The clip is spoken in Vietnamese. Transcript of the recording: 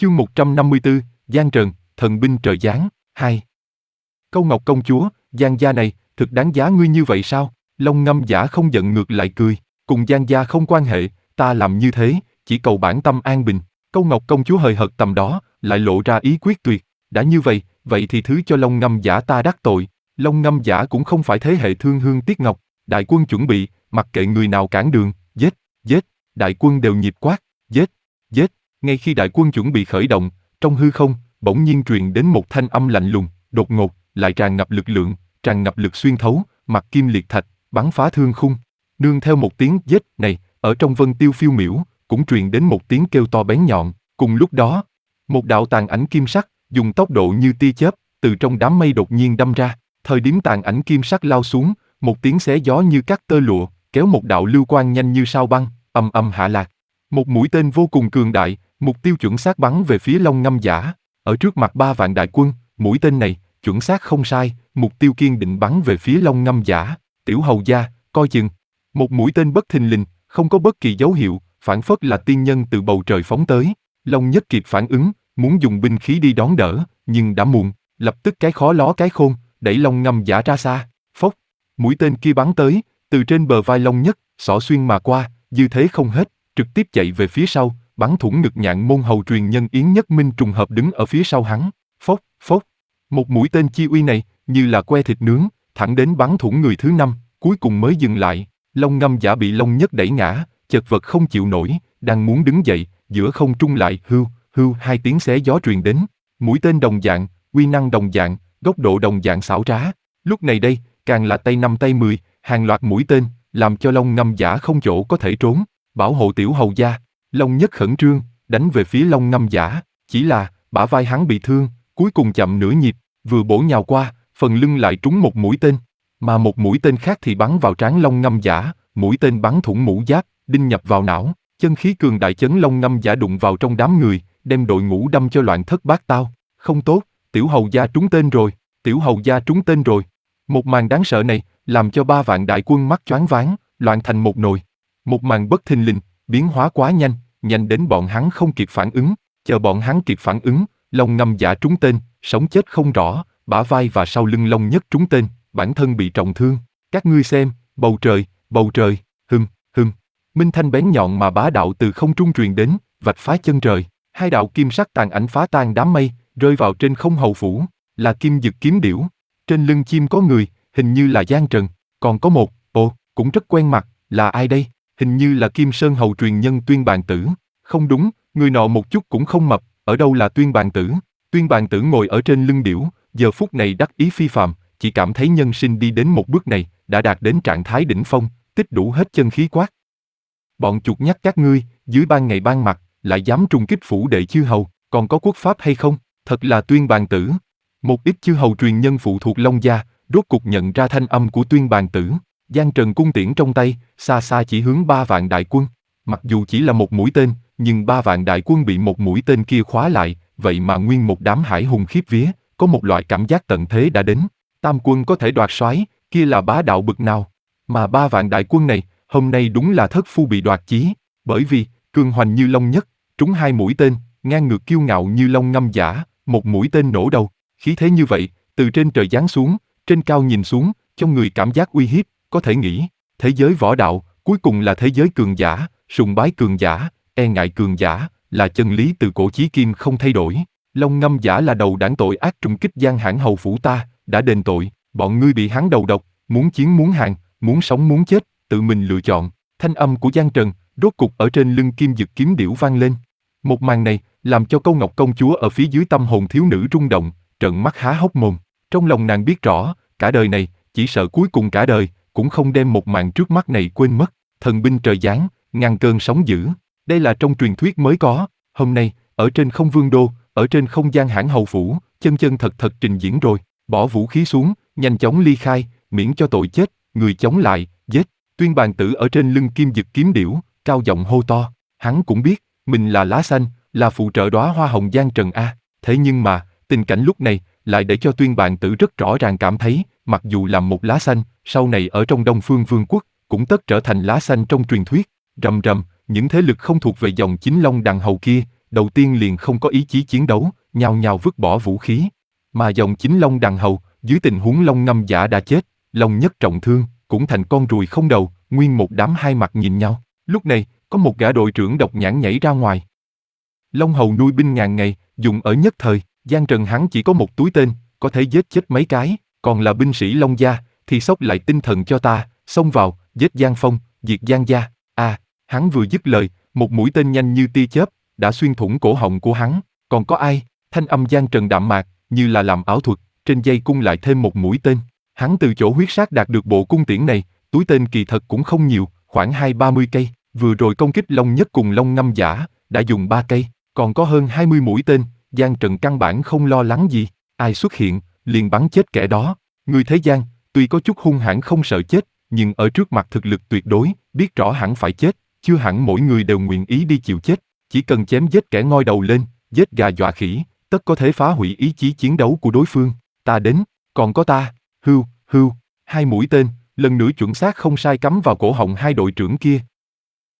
Chương 154, Giang Trần, thần binh trời giáng, 2. Câu Ngọc công chúa, Giang gia này, thực đáng giá ngươi như vậy sao? Long Ngâm Giả không giận ngược lại cười, cùng Giang gia không quan hệ, ta làm như thế, chỉ cầu bản tâm an bình. Câu Ngọc công chúa hời hợt tầm đó, lại lộ ra ý quyết tuyệt, đã như vậy, vậy thì thứ cho Long Ngâm Giả ta đắc tội. Long Ngâm Giả cũng không phải thế hệ thương hương tiếc ngọc, đại quân chuẩn bị, mặc kệ người nào cản đường, giết, giết, đại quân đều nhịp quát, giết, giết. Ngay khi đại quân chuẩn bị khởi động, trong hư không, bỗng nhiên truyền đến một thanh âm lạnh lùng, đột ngột, lại tràn ngập lực lượng, tràn ngập lực xuyên thấu, mặt kim liệt thạch, bắn phá thương khung. Nương theo một tiếng giết này, ở trong vân tiêu phiêu miểu, cũng truyền đến một tiếng kêu to bén nhọn. Cùng lúc đó, một đạo tàn ảnh kim sắc, dùng tốc độ như tia chớp, từ trong đám mây đột nhiên đâm ra. Thời điểm tàn ảnh kim sắc lao xuống, một tiếng xé gió như cắt tơ lụa, kéo một đạo lưu quang nhanh như sao băng, ầm ầm hạ lạc. Một mũi tên vô cùng cường đại, mục tiêu chuẩn xác bắn về phía Long Ngâm Giả. Ở trước mặt 3 vạn đại quân, mũi tên này, chuẩn xác không sai, mục tiêu kiên định bắn về phía Long Ngâm Giả. Tiểu hầu gia, coi chừng. Một mũi tên bất thình lình, không có bất kỳ dấu hiệu, phảng phất là tiên nhân từ bầu trời phóng tới. Long Nhất kịp phản ứng, muốn dùng binh khí đi đón đỡ, nhưng đã muộn, lập tức cái khó ló cái khôn, đẩy Long Ngâm Giả ra xa. Phốc, mũi tên kia bắn tới, từ trên bờ vai Long Nhất, xỏ xuyên mà qua, dư thế không hết, trực tiếp chạy về phía sau, bắn thủng ngực Nhạn môn hầu truyền nhân Yến Nhất Minh trùng hợp đứng ở phía sau hắn. Phốc, phốc. Một mũi tên chi uy này, như là que thịt nướng, thẳng đến bắn thủng người thứ 5, cuối cùng mới dừng lại. Long Ngâm Giả bị Long Nhất đẩy ngã, chật vật không chịu nổi, đang muốn đứng dậy, giữa không trung lại hưu, hưu 2 tiếng xé gió truyền đến. Mũi tên đồng dạng, uy năng đồng dạng, góc độ đồng dạng xảo trá. Lúc này đây, càng là tay 5 tay 10, hàng loạt mũi tên, làm cho Long Ngâm Giả không chỗ có thể trốn. Bảo hộ tiểu hầu gia. Long Nhất khẩn trương, đánh về phía Long Ngâm Giả, chỉ là, bả vai hắn bị thương, cuối cùng chậm nửa nhịp, vừa bổ nhào qua, phần lưng lại trúng một mũi tên, mà một mũi tên khác thì bắn vào trán Long Ngâm Giả, mũi tên bắn thủng mũ giáp, đinh nhập vào não, chân khí cường đại chấn Long Ngâm Giả đụng vào trong đám người, đem đội ngũ đâm cho loạn thất bát tao. Không tốt, tiểu hầu gia trúng tên rồi, tiểu hầu gia trúng tên rồi. Một màn đáng sợ này, làm cho 3 vạn đại quân mắt choáng váng, loạn thành một nồi. Một màn bất thình lình, biến hóa quá nhanh, nhanh đến bọn hắn không kịp phản ứng. Chờ bọn hắn kịp phản ứng, Long Ngâm Giả trúng tên, sống chết không rõ, bả vai và sau lưng Long Nhất trúng tên, bản thân bị trọng thương. Các ngươi xem, bầu trời, hừm. Minh thanh bén nhọn mà bá đạo từ không trung truyền đến, vạch phá chân trời. 2 đạo kim sắc tàn ảnh phá tan đám mây, rơi vào trên không hầu phủ, là Kim Dực kiếm điểu. Trên lưng chim có người, hình như là Giang Trần, còn có một, cũng rất quen mặt, là ai đây? Hình như là Kim Sơn hầu truyền nhân Tuyên Bàn Tử. Không đúng, người nọ một chút cũng không mập, ở đâu là Tuyên Bàn Tử? Tuyên Bàn Tử ngồi ở trên lưng điểu, giờ phút này đắc ý phi phàm, chỉ cảm thấy nhân sinh đi đến một bước này, đã đạt đến trạng thái đỉnh phong, tích đủ hết chân khí quát. Bọn chuột nhắt các ngươi, dưới ban ngày ban mặt, lại dám trùng kích phủ đệ chư hầu, còn có quốc pháp hay không? Thật là Tuyên Bàn Tử. Một ít chư hầu truyền nhân phụ thuộc Long gia, rốt cục nhận ra thanh âm của Tuyên Bàn Tử. Giang Trần cung tiễn trong tay, xa xa chỉ hướng 3 vạn đại quân. Mặc dù chỉ là một mũi tên, nhưng 3 vạn đại quân bị một mũi tên kia khóa lại, vậy mà nguyên một đám hải hùng khiếp vía, có một loại cảm giác tận thế đã đến. Tam quân có thể đoạt soái, kia là bá đạo bực nào. Mà 3 vạn đại quân này, hôm nay đúng là thất phu bị đoạt chí, bởi vì, cường hoành như Long Nhất, trúng 2 mũi tên, ngang ngược kiêu ngạo như Long Ngâm Giả, một mũi tên nổ đầu, khí thế như vậy, từ trên trời giáng xuống, trên cao nhìn xuống, cho người cảm giác uy hiếp. Có thể nghĩ, thế giới võ đạo, cuối cùng là thế giới cường giả, sùng bái cường giả, e ngại cường giả, là chân lý từ cổ chí kim không thay đổi. Long Ngâm Giả là đầu đảng tội ác trùng kích Giang Hãn hầu phủ ta, đã đền tội, bọn ngươi bị hắn đầu độc, muốn chiến muốn hàng, muốn sống muốn chết, tự mình lựa chọn. Thanh âm của Giang Trần, rốt cục ở trên lưng Kim Dực kiếm điểu vang lên. Một màn này, làm cho Câu Ngọc công chúa ở phía dưới tâm hồn thiếu nữ rung động, trợn mắt há hốc mồm. Trong lòng nàng biết rõ, cả đời này, chỉ sợ cuối cùng cả đời, cũng không đem một màn trước mắt này quên mất. Thần binh trời giáng, ngàn cơn sóng dữ. Đây là trong truyền thuyết mới có. Hôm nay, ở trên không vương đô, ở trên không gian Hãn hầu phủ, chân thật trình diễn rồi. Bỏ vũ khí xuống, nhanh chóng ly khai, miễn cho tội chết, người chống lại, giết. Tuyên Bàn Tử ở trên lưng Kim Dực kiếm điểu, cao giọng hô to. Hắn cũng biết, mình là lá xanh, là phụ trợ đóa hoa hồng Giang Trần a. Thế nhưng mà, tình cảnh lúc này, lại để cho Tuyên Bàn Tử rất rõ ràng cảm thấy, mặc dù làm một lá xanh, sau này ở trong Đông Phương Vương quốc, cũng tất trở thành lá xanh trong truyền thuyết. Rầm rầm, những thế lực không thuộc về dòng chính Long Đằng hầu kia, đầu tiên liền không có ý chí chiến đấu, nhào nhào vứt bỏ vũ khí. Mà dòng chính Long đằng hầu, dưới tình huống Long Ngâm Giả đã chết, Long Nhất trọng thương, cũng thành con ruồi không đầu, nguyên một đám hai mặt nhìn nhau. Lúc này, có một gã đội trưởng độc nhãn nhảy ra ngoài. Long hầu nuôi binh ngàn ngày, dùng ở nhất thời, Giang Trần hắn chỉ có một túi tên, có thể giết chết mấy cái, còn là binh sĩ Long gia, thì xốc lại tinh thần cho ta, xông vào, giết Giang Phong, diệt Giang gia. Hắn vừa dứt lời, một mũi tên nhanh như tia chớp, đã xuyên thủng cổ họng của hắn. Còn có ai? Thanh âm Giang Trần đạm mạc, như là làm ảo thuật, trên dây cung lại thêm một mũi tên. Hắn từ chỗ huyết sát đạt được bộ cung tiễn này, túi tên kỳ thật cũng không nhiều, khoảng 20-30 cây. Vừa rồi công kích Long Nhất cùng Long Ngâm Giả, đã dùng 3 cây, còn có hơn 20 mũi tên. Giang Trần căn bản không lo lắng gì, ai xuất hiện, liền bắn chết kẻ đó. Người thế gian, tuy có chút hung hãn không sợ chết, nhưng ở trước mặt thực lực tuyệt đối, biết rõ hẳn phải chết, chưa hẳn mỗi người đều nguyện ý đi chịu chết. Chỉ cần chém giết kẻ ngoi đầu lên, giết gà dọa khỉ, tất có thể phá hủy ý chí chiến đấu của đối phương. Ta đến, còn có ta, hưu, 2 mũi tên, lần nữa chuẩn xác không sai cắm vào cổ họng hai đội trưởng kia,